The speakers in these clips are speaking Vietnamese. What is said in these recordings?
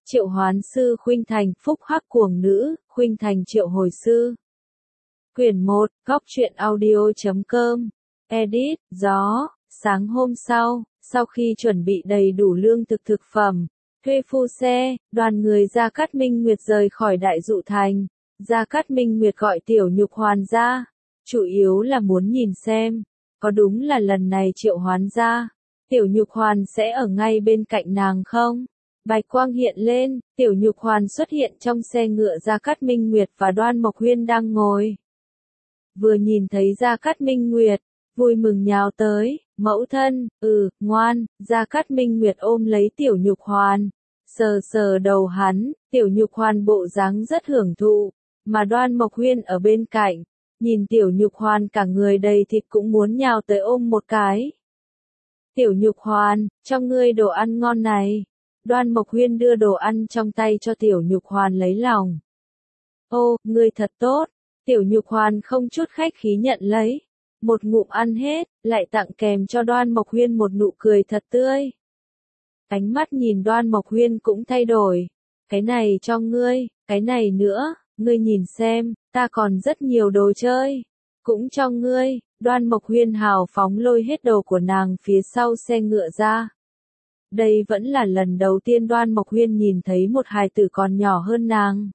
Triệu hoán sư Khuynh Thành, phúc hắc cuồng nữ, Khuynh Thành triệu hồi sư. Quyển 1, góc truyện audio.com. Edit, gió. Sáng hôm sau khi chuẩn bị đầy đủ lương thực thực phẩm, thuê phu xe, đoàn người Gia Cát Minh Nguyệt rời khỏi Đại Dụ Thành. Gia Cát Minh Nguyệt gọi Tiểu Nhục Hoàn ra, chủ yếu là muốn nhìn xem, có đúng là lần này triệu hoán ra, Tiểu Nhục Hoàn sẽ ở ngay bên cạnh nàng không? Bạch quang hiện lên, Tiểu Nhục Hoàn xuất hiện trong xe ngựa Gia Cát Minh Nguyệt và Đoan Mộc Huyên đang ngồi. Vừa nhìn thấy Gia Cát Minh Nguyệt, vui mừng nhào tới, mẫu thân, ngoan. Gia Cát Minh Nguyệt ôm lấy Tiểu Nhục Hoàn, sờ sờ đầu hắn, Tiểu Nhục Hoàn bộ dáng rất hưởng thụ, mà Đoan Mộc Huyên ở bên cạnh, nhìn Tiểu Nhục Hoàn cả người đầy thịt cũng muốn nhào tới ôm một cái. Tiểu Nhục Hoàn, cho ngươi đồ ăn ngon này. Đoan Mộc Huyên đưa đồ ăn trong tay cho Tiểu Nhục Hoàn lấy lòng. Ô, ngươi thật tốt. Tiểu Nhục Hoàn không chút khách khí nhận lấy. Một ngụm ăn hết, lại tặng kèm cho Đoan Mộc Huyên một nụ cười thật tươi. Ánh mắt nhìn Đoan Mộc Huyên cũng thay đổi. Cái này cho ngươi, cái này nữa, ngươi nhìn xem, ta còn rất nhiều đồ chơi. Cũng cho ngươi. Đoan Mộc Huyên hào phóng lôi hết đồ của nàng phía sau xe ngựa ra. Đây vẫn là lần đầu tiên Đoan Mộc Huyên nhìn thấy một hài tử còn nhỏ hơn nàng.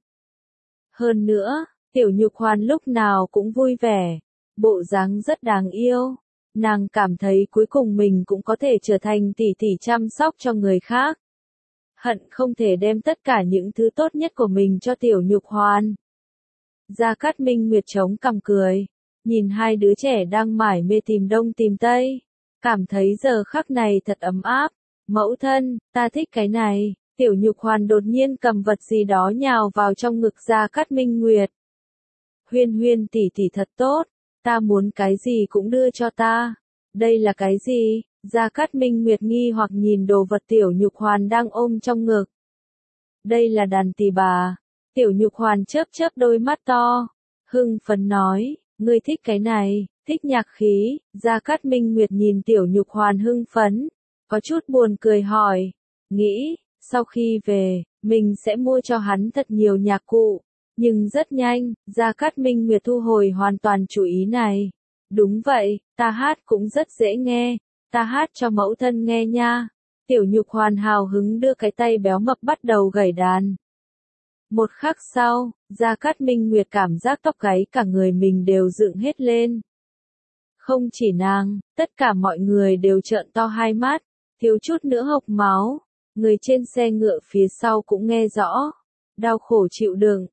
Hơn nữa, Tiểu Nhục Hoàn lúc nào cũng vui vẻ, bộ dáng rất đáng yêu. Nàng cảm thấy cuối cùng mình cũng có thể trở thành tỷ tỷ chăm sóc cho người khác. Hận không thể đem tất cả những thứ tốt nhất của mình cho Tiểu Nhục Hoàn. Gia Cát Minh Nguyệt chống cằm cười, nhìn hai đứa trẻ đang mải mê tìm đông tìm tây, cảm thấy giờ khắc này thật ấm áp. Mẫu thân, ta thích cái này. Tiểu Nhục Hoàn đột nhiên cầm vật gì đó nhào vào trong ngực Gia Cát Minh Nguyệt. Huyên Huyên tỷ tỷ thật tốt, ta muốn cái gì cũng đưa cho ta. Đây là cái gì? Gia Cát Minh Nguyệt nghi hoặc nhìn đồ vật Tiểu Nhục Hoàn đang ôm trong ngực. Đây là đàn tỳ bà. Tiểu Nhục Hoàn chớp chớp đôi mắt to, hưng phấn nói, ngươi thích cái này, thích nhạc khí. Gia Cát Minh Nguyệt nhìn Tiểu Nhục Hoàn hưng phấn, có chút buồn cười hỏi, nghĩ, sau khi về, mình sẽ mua cho hắn thật nhiều nhạc cụ. Nhưng rất nhanh, Gia Cát Minh Nguyệt thu hồi hoàn toàn chủ ý này. Đúng vậy, ta hát cũng rất dễ nghe, ta hát cho mẫu thân nghe nha. Tiểu Nhục Hoàn hào hứng đưa cái tay béo mập bắt đầu gảy đàn. Một khắc sau, Gia Cát Minh Nguyệt cảm giác tóc gáy cả người mình đều dựng hết lên. Không chỉ nàng, tất cả mọi người đều trợn to hai mắt, thiếu chút nữa hộc máu. Người trên xe ngựa phía sau cũng nghe rõ. Đau khổ chịu đựng,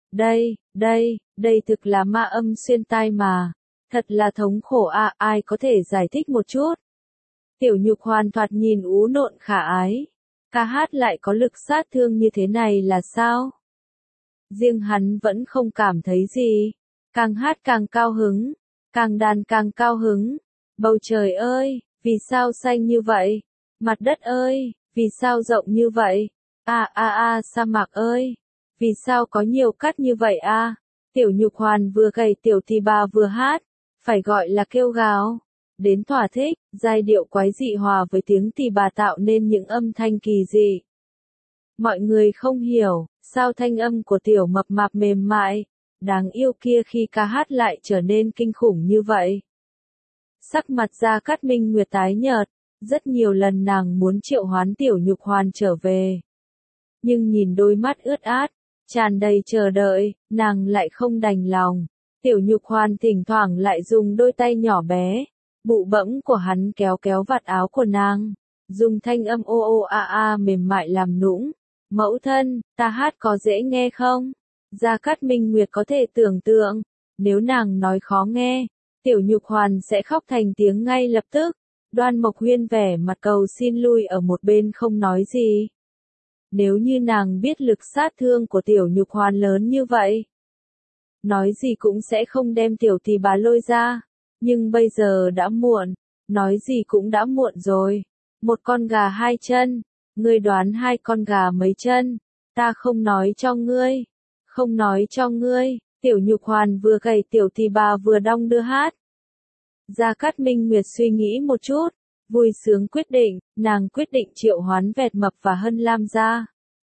đây thực là ma âm xuyên tai mà. Thật là thống khổ à, ai có thể giải thích một chút. Tiểu Nhục Hoàn thoạt nhìn ú nộn khả ái. Ca hát lại có lực sát thương như thế này là sao? Riêng hắn vẫn không cảm thấy gì. Càng hát càng cao hứng, càng đàn càng cao hứng. Bầu trời ơi, vì sao xanh như vậy? Mặt đất ơi, vì sao rộng như vậy? Sa mạc ơi, vì sao có nhiều cát như vậy a? Tiểu Nhục Hoàn vừa gầy tiểu tỳ bà vừa hát, phải gọi là kêu gào. Đến thỏa thích, giai điệu quái dị hòa với tiếng tỳ bà tạo nên những âm thanh kỳ dị. Mọi người không hiểu, sao thanh âm của tiểu mập mạp mềm mại, đáng yêu kia khi ca hát lại trở nên kinh khủng như vậy. Sắc mặt Gia Cát Minh Nguyệt tái nhợt, rất nhiều lần nàng muốn triệu hoán Tiểu Nhục Hoàn trở về. Nhưng nhìn đôi mắt ướt át, tràn đầy chờ đợi, nàng lại không đành lòng. Tiểu Nhục Hoàn thỉnh thoảng lại dùng đôi tay nhỏ bé, bụ bẫm của hắn kéo kéo vạt áo của nàng, dùng thanh âm ô ô a mềm mại làm nũng. Mẫu thân, ta hát có dễ nghe không? Gia Cát Minh Nguyệt có thể tưởng tượng, nếu nàng nói khó nghe, Tiểu Nhục Hoàn sẽ khóc thành tiếng ngay lập tức. Đoan Mộc Huyên vẻ mặt cầu xin lui ở một bên không nói gì. Nếu như nàng biết lực sát thương của Tiểu Nhục Hoàn lớn như vậy, nói gì cũng sẽ không đem tiểu tỳ bà lôi ra. Nhưng bây giờ đã muộn, nói gì cũng đã muộn rồi. Một con gà hai chân, ngươi đoán hai con gà mấy chân? Ta không nói cho ngươi, không nói cho ngươi. Tiểu Nhục Hoàn vừa gầy tiểu tỳ bà vừa đong đưa hát. Gia Cát Minh Nguyệt suy nghĩ một chút, vui sướng quyết định, nàng quyết định triệu hoán Vẹt Mập và Hân Lam ra.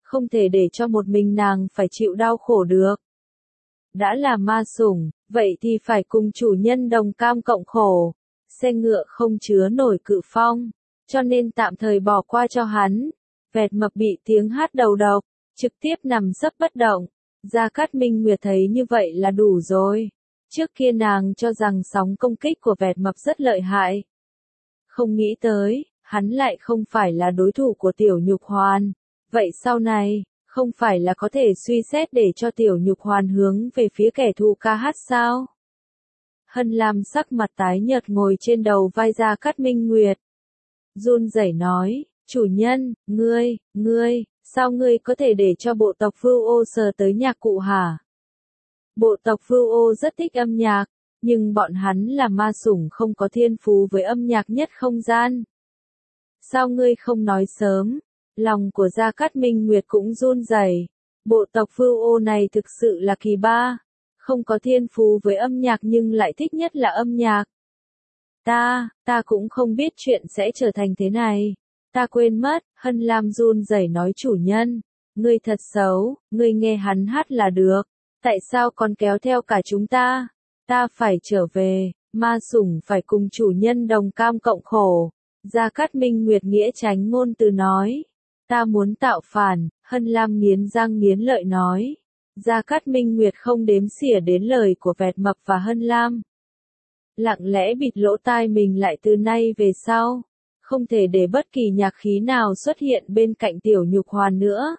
không thể để cho một mình nàng phải chịu đau khổ được. Đã là ma sủng, vậy thì phải cùng chủ nhân đồng cam cộng khổ. Xe ngựa không chứa nổi cự phong, cho nên tạm thời bỏ qua cho hắn. Vẹt Mập bị tiếng hát đầu độc, trực tiếp nằm sấp bất động. Gia Cát Minh Nguyệt thấy như vậy là đủ rồi. Trước kia nàng cho rằng sóng công kích của Vẹt Mập rất lợi hại. Không nghĩ tới, hắn lại không phải là đối thủ của Tiểu Nhục Hoàn. Vậy sau này, không phải là có thể suy xét để cho Tiểu Nhục Hoàn hướng về phía kẻ thù ca hát sao? Hân Lam sắc mặt tái nhợt ngồi trên đầu vai Gia Cát Minh Nguyệt. Run rẩy nói, chủ nhân, ngươi, sao ngươi có thể để cho bộ tộc Vưu Ô sờ tới nhạc cụ hả? Bộ tộc Vưu Ô rất thích âm nhạc, nhưng bọn hắn là ma sủng không có thiên phú với âm nhạc nhất không gian. Sao ngươi không nói sớm? Lòng của Gia Cát Minh Nguyệt cũng run rẩy. Bộ tộc Vưu Ô này thực sự là kỳ ba. Không có thiên phú với âm nhạc nhưng lại thích nhất là âm nhạc. Ta cũng không biết chuyện sẽ trở thành thế này. Ta quên mất, Hân Lam run rẩy nói chủ nhân. Ngươi thật xấu, ngươi nghe hắn hát là được. Tại sao còn kéo theo cả chúng ta? Ta phải trở về, ma sủng phải cùng chủ nhân đồng cam cộng khổ. Gia Cát Minh Nguyệt nghĩa tránh ngôn từ nói. Ta muốn tạo phản, Hân Lam nghiến răng nghiến lợi nói. Gia Cát Minh Nguyệt không đếm xỉa đến lời của Vẹt Mập và Hân Lam. Lặng lẽ bịt lỗ tai mình lại từ nay về sau. Không thể để bất kỳ nhạc khí nào xuất hiện bên cạnh Tiểu Nhục Hoàn nữa.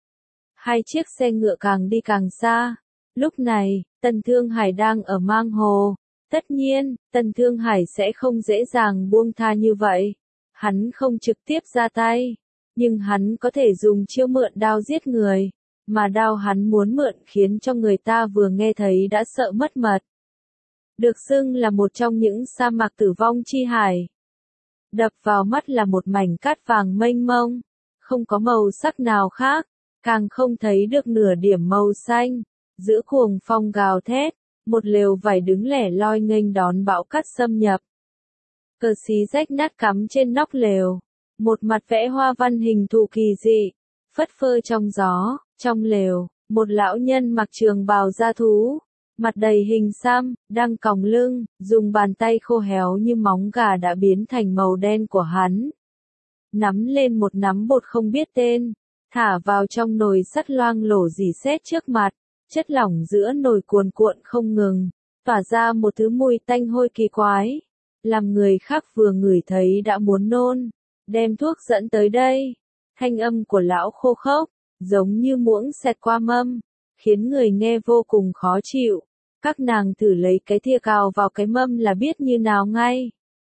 Hai chiếc xe ngựa càng đi càng xa. Lúc này, Tần Thương Hải đang ở Mang Hồ. Tất nhiên, Tần Thương Hải sẽ không dễ dàng buông tha như vậy. Hắn không trực tiếp ra tay. Nhưng hắn có thể dùng chiêu mượn đao giết người. Mà đao hắn muốn mượn khiến cho người ta vừa nghe thấy đã sợ mất mật. Được xưng là một trong những sa mạc tử vong chi hải. Đập vào mắt là một mảnh cát vàng mênh mông. Không có màu sắc nào khác. Càng không thấy được nửa điểm màu xanh. Giữa cuồng phong gào thét. Một lều vải đứng lẻ loi nghênh đón bão cát xâm nhập. Cờ xí rách nát cắm trên nóc lều. Một mặt vẽ hoa văn hình thù kỳ dị. Phất phơ trong gió, trong lều, một lão nhân mặc trường bào da thú. Mặt đầy hình xăm, đang còng lưng, dùng bàn tay khô héo như móng gà đã biến thành màu đen của hắn. Nắm lên một nắm bột không biết tên, thả vào trong nồi sắt loang lổ rỉ sét trước mặt, chất lỏng giữa nồi cuồn cuộn không ngừng, tỏa ra một thứ mùi tanh hôi kỳ quái, làm người khác vừa ngửi thấy đã muốn nôn. Đem thuốc dẫn tới đây. Thanh âm của lão khô khốc, giống như muỗng xẹt qua mâm, khiến người nghe vô cùng khó chịu. Các nàng thử lấy cái thìa cào vào cái mâm là biết như nào ngay.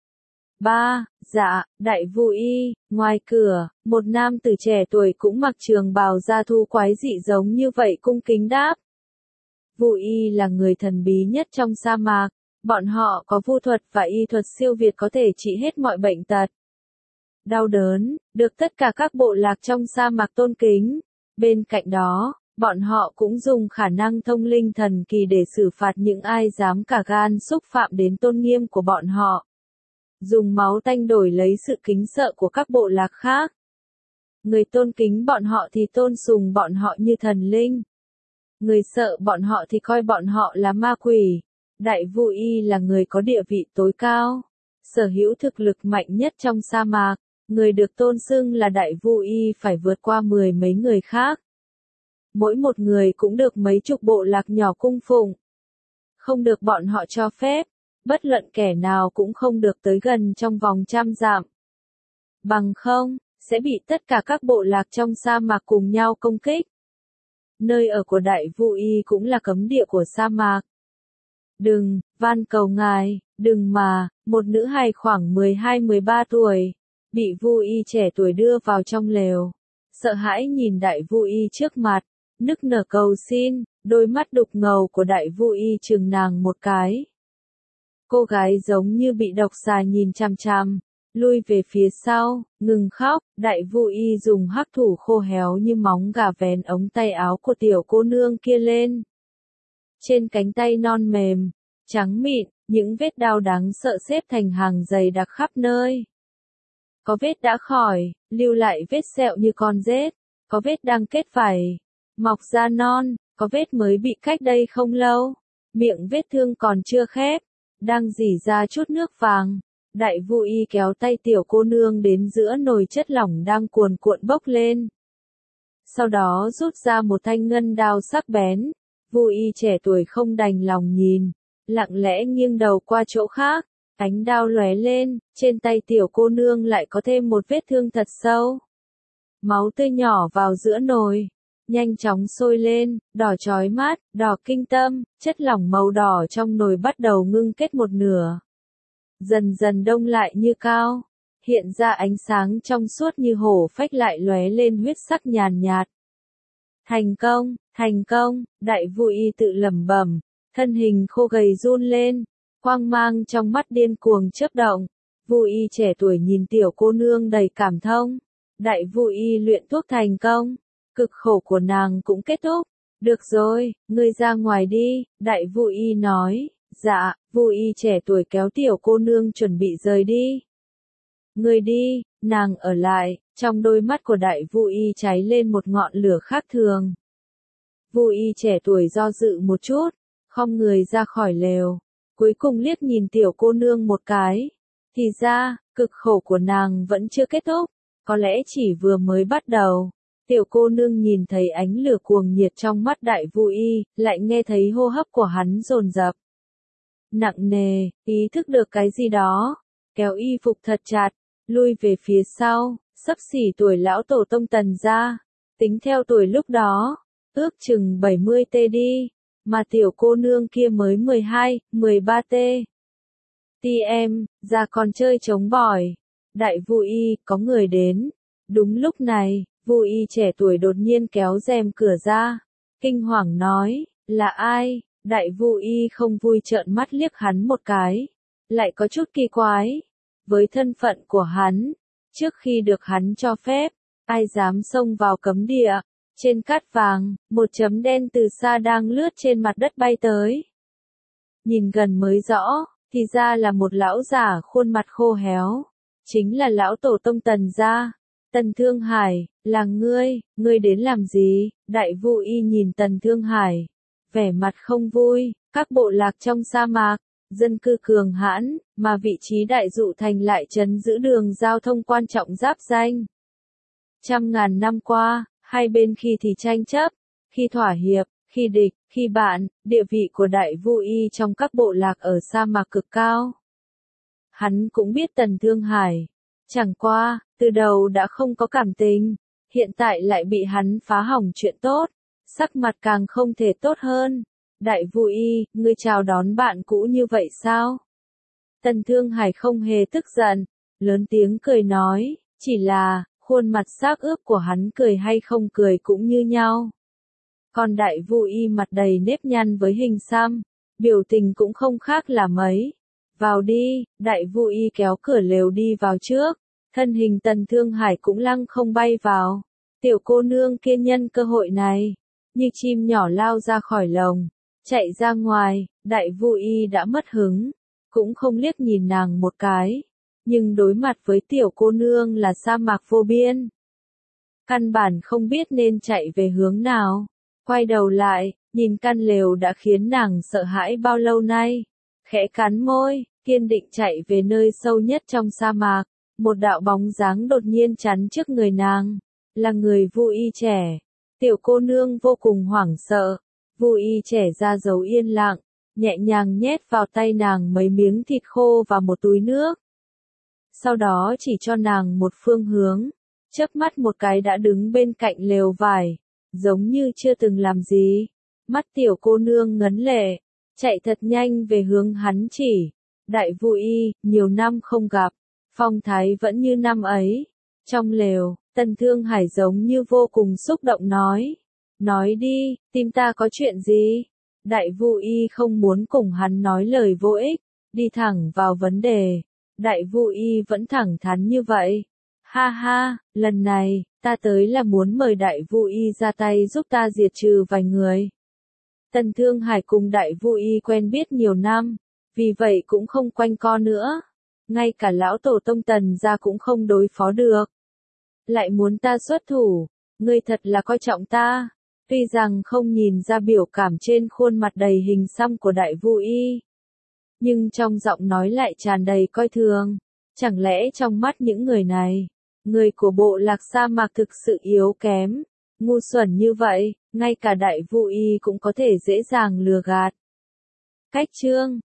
Dạ, đại vu y, ngoài cửa, một nam tử trẻ tuổi cũng mặc trường bào da thú quái dị giống như vậy cung kính đáp. Vu y là người thần bí nhất trong sa mạc, bọn họ có vu thuật và y thuật siêu việt có thể trị hết mọi bệnh tật. Đau đớn, được tất cả các bộ lạc trong sa mạc tôn kính. Bên cạnh đó, bọn họ cũng dùng khả năng thông linh thần kỳ để xử phạt những ai dám cả gan xúc phạm đến tôn nghiêm của bọn họ. Dùng máu tanh đổi lấy sự kính sợ của các bộ lạc khác. Người tôn kính bọn họ thì tôn sùng bọn họ như thần linh. Người sợ bọn họ thì coi bọn họ là ma quỷ. Đại vu y là người có địa vị tối cao, sở hữu thực lực mạnh nhất trong sa mạc. Người được tôn xưng là đại vu y phải vượt qua 10 mấy người khác. Mỗi một người cũng được mấy chục bộ lạc nhỏ cung phụng. Không được bọn họ cho phép, bất luận kẻ nào cũng không được tới gần trong vòng 100 dặm. Bằng không, sẽ bị tất cả các bộ lạc trong sa mạc cùng nhau công kích. Nơi ở của đại vu y cũng là cấm địa của sa mạc. Đừng, van cầu ngài, đừng mà, một nữ hài khoảng 12-13 tuổi. Bị vu y trẻ tuổi đưa vào trong lều. Sợ hãi nhìn đại vu y trước mặt, nức nở cầu xin, đôi mắt đục ngầu của đại vu y chừng nàng một cái. Cô gái giống như bị độc xà nhìn chằm chằm, lui về phía sau, ngừng khóc, đại vu y dùng hắc thủ khô héo như móng gà vén ống tay áo của tiểu cô nương kia lên. Trên cánh tay non mềm, trắng mịn, những vết đau đáng sợ xếp thành hàng dày đặc khắp nơi. Có vết đã khỏi, lưu lại vết sẹo như con rết. có vết đang kết vảy, mọc da non, có vết mới bị cách đây không lâu, miệng vết thương còn chưa khép, đang rỉ ra chút nước vàng. Đại Vu Y kéo tay tiểu cô nương đến giữa nồi chất lỏng đang cuồn cuộn bốc lên. Sau đó rút ra một thanh ngân đao sắc bén. Vu Y trẻ tuổi không đành lòng nhìn, lặng lẽ nghiêng đầu qua chỗ khác, ánh đao lóe lên, trên tay tiểu cô nương lại có thêm một vết thương thật sâu. Máu tươi nhỏ vào giữa nồi, nhanh chóng sôi lên, đỏ chói mắt, đỏ kinh tâm, chất lỏng màu đỏ trong nồi bắt đầu ngưng kết một nửa. Dần dần đông lại như cao, hiện ra ánh sáng trong suốt như hổ phách lại lóe lên huyết sắc nhàn nhạt. Thành công, Đại Vu Y tự lẩm bẩm, thân hình khô gầy run lên, quang mang trong mắt điên cuồng chớp động. Vu Y trẻ tuổi nhìn tiểu cô nương đầy cảm thông. Đại Vu Y luyện thuốc thành công, cực khổ của nàng cũng kết thúc. Được rồi, ngươi ra ngoài đi, Đại Vu Y nói. Dạ, Vu Y trẻ tuổi kéo tiểu cô nương chuẩn bị rời đi. Ngươi đi, nàng ở lại, trong đôi mắt của Đại Vu Y cháy lên một ngọn lửa khác thường. Vu Y trẻ tuổi do dự một chút, khom người ra khỏi lều, cuối cùng liếc nhìn tiểu cô nương một cái. Thì ra, cực khổ của nàng vẫn chưa kết thúc, có lẽ chỉ vừa mới bắt đầu. Tiểu cô nương nhìn thấy ánh lửa cuồng nhiệt trong mắt Đại Vu Y, lại nghe thấy hô hấp của hắn dồn dập. Nặng nề, ý thức được cái gì đó, kéo y phục thật chặt, lui về phía sau, xấp xỉ tuổi lão tổ tông Tần gia, tính theo tuổi lúc đó, ước chừng 70 tê đi, mà tiểu cô nương kia mới 12, 13 tê. Em, ra còn chơi trống bỏi. Đại Vu Y, có người đến. Đúng lúc này, Vu Y trẻ tuổi đột nhiên kéo rèm cửa ra, kinh hoàng nói, là ai? Đại Vu Y không vui trợn mắt liếc hắn một cái, lại có chút kỳ quái. Với thân phận của hắn, trước khi được hắn cho phép, ai dám xông vào cấm địa. Trên cát vàng, một chấm đen từ xa đang lướt trên mặt đất bay tới. Nhìn gần mới rõ, thì ra là một lão giả khuôn mặt khô héo. Chính là lão tổ tông Tần gia. Tần Thương Hải, là ngươi đến làm gì? Đại Vu Y nhìn Tần Thương Hải, vẻ mặt không vui. Các bộ lạc trong sa mạc, dân cư cường hãn, mà vị trí đại dụ thành lại trấn giữ đường giao thông quan trọng giáp danh. Trăm ngàn năm qua, hai bên khi thì tranh chấp, khi thỏa hiệp, khi địch, khi bạn, địa vị của Đại Vu Y trong các bộ lạc ở sa mạc cực cao. Hắn cũng biết Tần Thương Hải, chẳng qua, từ đầu đã không có cảm tình, hiện tại lại bị hắn phá hỏng chuyện tốt, sắc mặt càng không thể tốt hơn. Đại Vu Y, ngươi chào đón bạn cũ như vậy sao? Tần Thương Hải không hề tức giận, lớn tiếng cười nói, chỉ là, khuôn mặt xác ướp của hắn cười hay không cười cũng như nhau. Còn Đại Vu Y mặt đầy nếp nhăn với hình xăm, biểu tình cũng không khác là mấy. Vào đi, Đại Vu Y kéo cửa lều đi vào trước, thân hình Tần Thương Hải cũng lăng không bay vào. Tiểu cô nương kia nhân cơ hội này, như chim nhỏ lao ra khỏi lồng, chạy ra ngoài. Đại Vu Y đã mất hứng, cũng không liếc nhìn nàng một cái, nhưng đối mặt với tiểu cô nương là sa mạc vô biên, căn bản không biết nên chạy về hướng nào. Quay đầu lại, nhìn căn lều đã khiến nàng sợ hãi bao lâu nay, khẽ cắn môi, kiên định chạy về nơi sâu nhất trong sa mạc. Một đạo bóng dáng đột nhiên chắn trước người nàng, là người Vu Y trẻ. Tiểu cô nương vô cùng hoảng sợ, Vu Y trẻ ra dấu yên lặng, nhẹ nhàng nhét vào tay nàng mấy miếng thịt khô và một túi nước. Sau đó chỉ cho nàng một phương hướng, chớp mắt một cái đã đứng bên cạnh lều vải, giống như chưa từng làm gì. Mắt tiểu cô nương ngấn lệ, chạy thật nhanh về hướng hắn chỉ. Đại Vu Y, nhiều năm không gặp, phong thái vẫn như năm ấy. Trong lều, Tần Thương Hải giống như vô cùng xúc động nói đi, tim ta có chuyện gì? Đại Vu Y không muốn cùng hắn nói lời vô ích, đi thẳng vào vấn đề. Đại Vu Y vẫn thẳng thắn như vậy. Ha ha, lần này, ta tới là muốn mời Đại Vu Y ra tay giúp ta diệt trừ vài người. Tần Thương Hải cùng Đại Vu Y quen biết nhiều năm, vì vậy cũng không quanh co nữa. Ngay cả lão tổ tông Tần gia cũng không đối phó được. Lại muốn ta xuất thủ, ngươi thật là coi trọng ta. Tuy rằng không nhìn ra biểu cảm trên khuôn mặt đầy hình xăm của Đại Vu Y, nhưng trong giọng nói lại tràn đầy coi thường. Chẳng lẽ trong mắt những người này, người của bộ lạc sa mạc thực sự yếu kém, ngu xuẩn như vậy, ngay cả Đại Vu Y cũng có thể dễ dàng lừa gạt. Cách chương